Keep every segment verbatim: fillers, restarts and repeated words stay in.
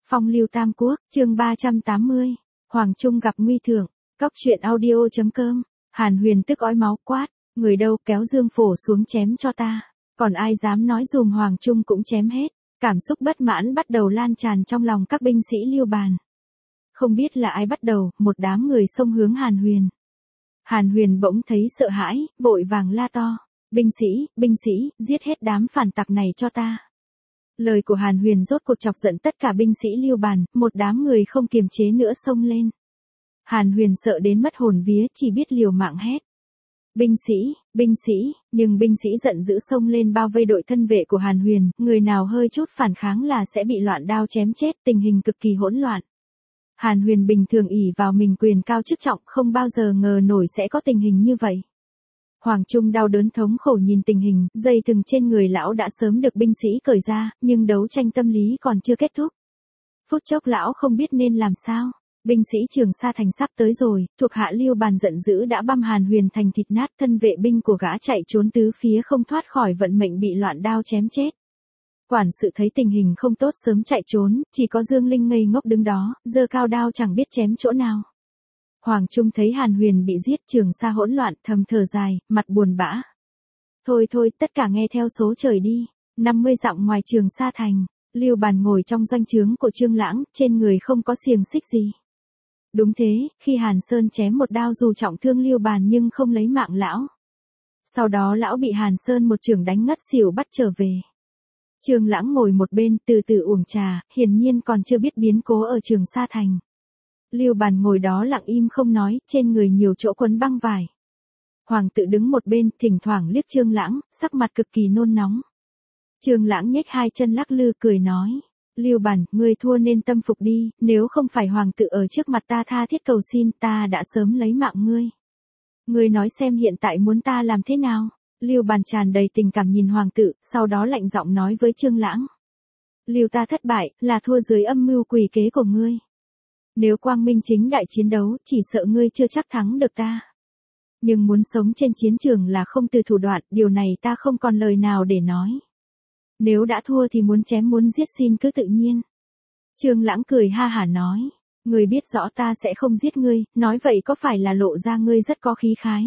Phong lưu tam quốc, chương ba trăm tám mươi. Hoàng Trung gặp nguy thượng. Cóc truyện audio.com. Hàn Huyền tức ói máu quát, người đâu kéo Dương Phổ xuống chém cho ta. Còn ai dám nói dùm Hoàng Trung cũng chém hết. Cảm xúc bất mãn bắt đầu lan tràn trong lòng các binh sĩ Liêu Bàn. Không biết là ai bắt đầu, một đám người xông hướng Hàn Huyền. Hàn Huyền bỗng thấy sợ hãi, vội vàng la to. Binh sĩ, binh sĩ, giết hết đám phản tặc này cho ta. Lời của Hàn Huyền rốt cuộc chọc giận tất cả binh sĩ Liêu Bàn, một đám người không kiềm chế nữa xông lên. Hàn Huyền sợ đến mất hồn vía, chỉ biết liều mạng hét. Binh sĩ, binh sĩ, nhưng binh sĩ giận dữ xông lên bao vây đội thân vệ của Hàn Huyền, người nào hơi chút phản kháng là sẽ bị loạn đao chém chết, tình hình cực kỳ hỗn loạn. Hàn Huyền bình thường ỷ vào mình quyền cao chức trọng, không bao giờ ngờ nổi sẽ có tình hình như vậy. Hoàng Trung đau đớn thống khổ nhìn tình hình, dây thừng trên người lão đã sớm được binh sĩ cởi ra, nhưng đấu tranh tâm lý còn chưa kết thúc. Phút chốc lão không biết nên làm sao. Binh sĩ Trường Sa Thành sắp tới rồi, thuộc hạ Liêu Bàn giận dữ đã băm Hàn Huyền thành thịt nát, thân vệ binh của gã chạy trốn tứ phía không thoát khỏi vận mệnh bị loạn đao chém chết. Quản sự thấy tình hình không tốt sớm chạy trốn, chỉ có Dương Linh ngây ngốc đứng đó, giơ cao đao chẳng biết chém chỗ nào. Hoàng Trung thấy Hàn Huyền bị giết, Trường Sa hỗn loạn, thầm thở dài, mặt buồn bã. Thôi thôi, tất cả nghe theo số trời đi. năm mươi dặm ngoài Trường Sa Thành, Liêu Bàn ngồi trong doanh trướng của Trương Lãng, trên người không có xiềng xích gì. Đúng thế, khi Hàn Sơn chém một đao dù trọng thương Liêu Bàn nhưng không lấy mạng lão. Sau đó lão bị Hàn Sơn một chưởng đánh ngất xỉu bắt trở về. Trương Lãng ngồi một bên từ từ uống trà, hiển nhiên còn chưa biết biến cố ở Trường Sa Thành. Liêu Bàn ngồi đó lặng im không nói, trên người nhiều chỗ quấn băng vải. Hoàng tự đứng một bên, thỉnh thoảng liếc Trương Lãng, sắc mặt cực kỳ nôn nóng. Trương Lãng nhếch hai chân lắc lư cười nói, Liêu Bàn, ngươi thua nên tâm phục đi, nếu không phải hoàng tự ở trước mặt ta tha thiết cầu xin, ta đã sớm lấy mạng ngươi. Ngươi nói xem hiện tại muốn ta làm thế nào? Liêu Bàn tràn đầy tình cảm nhìn hoàng tự, sau đó lạnh giọng nói với Trương Lãng. Liêu ta thất bại, là thua dưới âm mưu quỷ kế của ngươi. Nếu quang minh chính đại chiến đấu, chỉ sợ ngươi chưa chắc thắng được ta. Nhưng muốn sống trên chiến trường là không từ thủ đoạn, điều này ta không còn lời nào để nói. Nếu đã thua thì muốn chém muốn giết xin cứ tự nhiên. Trương Lãng cười ha hả nói, ngươi biết rõ ta sẽ không giết ngươi, nói vậy có phải là lộ ra ngươi rất có khí khái.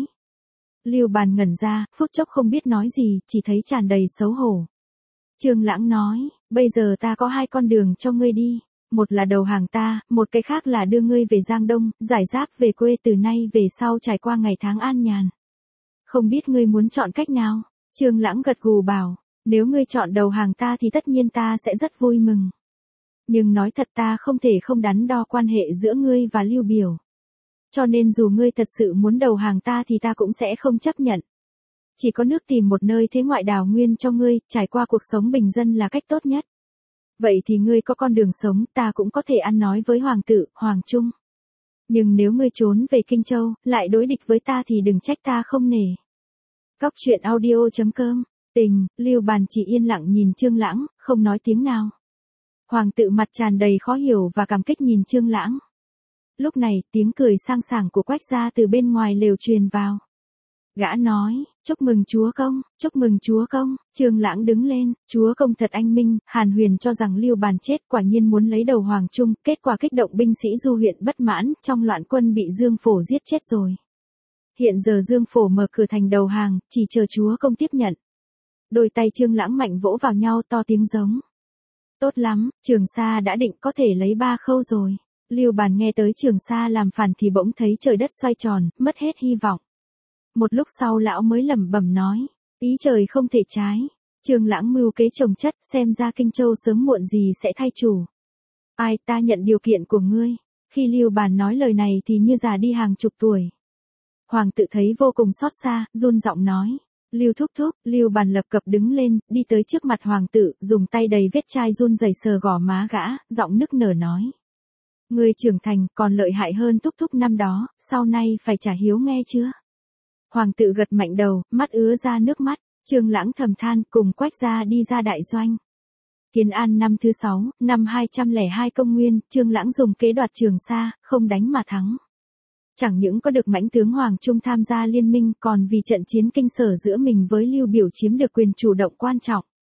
Liêu Bàn ngẩn ra, phút chốc không biết nói gì, chỉ thấy tràn đầy xấu hổ. Trương Lãng nói, bây giờ ta có hai con đường cho ngươi đi. Một là đầu hàng ta, một cái khác là đưa ngươi về Giang Đông, giải giáp về quê từ nay về sau trải qua ngày tháng an nhàn. Không biết ngươi muốn chọn cách nào? Trương Lãng gật gù bảo, nếu ngươi chọn đầu hàng ta thì tất nhiên ta sẽ rất vui mừng. Nhưng nói thật ta không thể không đắn đo quan hệ giữa ngươi và Lưu Biểu. Cho nên dù ngươi thật sự muốn đầu hàng ta thì ta cũng sẽ không chấp nhận. Chỉ có nước tìm một nơi thế ngoại đào nguyên cho ngươi, trải qua cuộc sống bình dân là cách tốt nhất. Vậy thì ngươi có con đường sống, ta cũng có thể ăn nói với hoàng tử, Hoàng Trung. Nhưng nếu ngươi trốn về Kinh Châu, lại đối địch với ta thì đừng trách ta không nể. Cóc truyện audio.com. Tình, Liêu Bàn chỉ yên lặng nhìn Trương Lãng, không nói tiếng nào. Hoàng tự mặt tràn đầy khó hiểu và cảm kích nhìn Trương Lãng. Lúc này, tiếng cười sang sảng của Quách gia từ bên ngoài lều truyền vào. Gã nói, chúc mừng chúa công, chúc mừng chúa công. Trương Lãng đứng lên, chúa công thật anh minh. Hàn Huyền cho rằng Liêu Bàn chết, quả nhiên muốn lấy đầu Hoàng Trung, kết quả kích động binh sĩ Du huyện bất mãn, trong loạn quân bị Dương Phổ giết chết rồi. Hiện giờ Dương Phổ mở cửa thành đầu hàng, chỉ chờ chúa công tiếp nhận. Đôi tay Trương Lãng mạnh vỗ vào nhau to tiếng giống. Tốt lắm, Trường Sa đã định có thể lấy ba khâu rồi. Liêu Bàn nghe tới Trường Sa làm phản thì bỗng thấy trời đất xoay tròn, mất hết hy vọng. Một lúc sau lão mới lẩm bẩm nói, ý trời không thể trái. Trương Lãng mưu kế trồng chất, xem ra Kinh Châu sớm muộn gì sẽ thay chủ. Ai, ta nhận điều kiện của ngươi. Khi Liêu Bàn nói lời này thì như già đi hàng chục tuổi. Hoàng tự thấy vô cùng xót xa, run giọng nói, Liêu thúc thúc. Liêu Bàn lập cập đứng lên, đi tới trước mặt hoàng tử, dùng tay đầy vết chai run rẩy sờ gò má gã, giọng nức nở nói. Ngươi trưởng thành, còn lợi hại hơn thúc thúc năm đó, sau này phải trả hiếu nghe chưa? Hoàng tự gật mạnh đầu, mắt ứa ra nước mắt. Trương Lãng thầm than, cùng Quách gia đi ra đại doanh. Kiến An năm thứ sáu, năm hai trăm lẻ hai công nguyên, Trương Lãng dùng kế đoạt Trường Sa, không đánh mà thắng. Chẳng những có được mãnh tướng Hoàng Trung tham gia liên minh, còn vì trận chiến kinh sở giữa mình với Lưu Biểu chiếm được quyền chủ động quan trọng.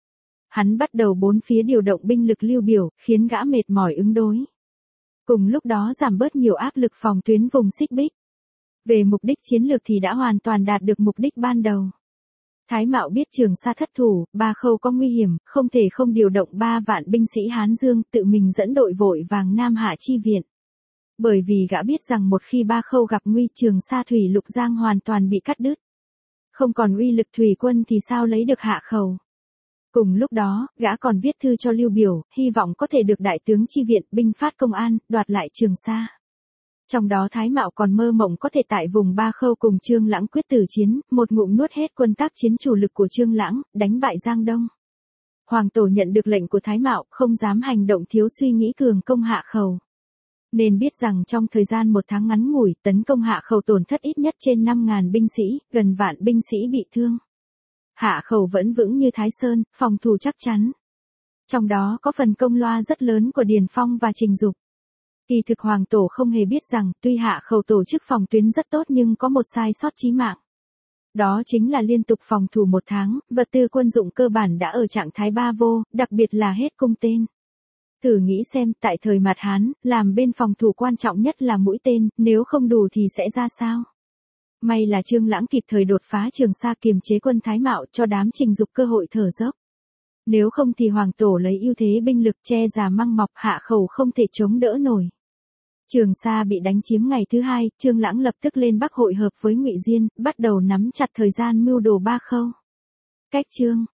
Hắn bắt đầu bốn phía điều động binh lực Lưu Biểu, khiến gã mệt mỏi ứng đối. Cùng lúc đó giảm bớt nhiều áp lực phòng tuyến vùng Xích Bích. Về mục đích chiến lược thì đã hoàn toàn đạt được mục đích ban đầu. Thái Mạo biết Trường Sa thất thủ, Ba Khâu có nguy hiểm, không thể không điều động ba vạn binh sĩ Hán Dương, tự mình dẫn đội vội vàng Nam Hạ chi viện. Bởi vì gã biết rằng một khi Ba Khâu gặp nguy, Trường Sa thủy lục giang hoàn toàn bị cắt đứt. Không còn uy lực thủy quân thì sao lấy được Hạ Khẩu. Cùng lúc đó, gã còn viết thư cho Lưu Biểu, hy vọng có thể được đại tướng chi viện, binh phát công an, đoạt lại Trường Sa. Trong đó Thái Mạo còn mơ mộng có thể tại vùng Ba Khâu cùng Trương Lãng quyết tử chiến, một ngụm nuốt hết quân tác chiến chủ lực của Trương Lãng, đánh bại Giang Đông. Hoàng Tổ nhận được lệnh của Thái Mạo, không dám hành động thiếu suy nghĩ cường công Hạ Khẩu. Nên biết rằng trong thời gian một tháng ngắn ngủi, tấn công Hạ Khẩu tổn thất ít nhất trên năm nghìn binh sĩ, gần vạn binh sĩ bị thương. Hạ Khẩu vẫn vững như Thái Sơn, phòng thủ chắc chắn. Trong đó có phần công loa rất lớn của Điền Phong và Trình Dục. Kỳ thực Hoàng Tổ không hề biết rằng, tuy Hạ Khẩu tổ chức phòng tuyến rất tốt nhưng có một sai sót chí mạng. Đó chính là liên tục phòng thủ một tháng, vật tư quân dụng cơ bản đã ở trạng thái ba vô, đặc biệt là hết cung tên. Thử nghĩ xem, tại thời Mạt Hán, làm bên phòng thủ quan trọng nhất là mũi tên, nếu không đủ thì sẽ ra sao? May là Trương Lãng kịp thời đột phá Trường Sa kiềm chế quân Thái Mạo, cho đám Trình Dục cơ hội thở dốc. Nếu không thì Hoàng Tổ lấy ưu thế binh lực che già măng mọc, Hạ Khẩu không thể chống đỡ nổi. Trường Sa bị đánh chiếm ngày thứ hai, Trương Lãng lập tức lên Bắc hội hợp với Ngụy Diên, bắt đầu nắm chặt thời gian mưu đồ Ba Khâu. Cách chương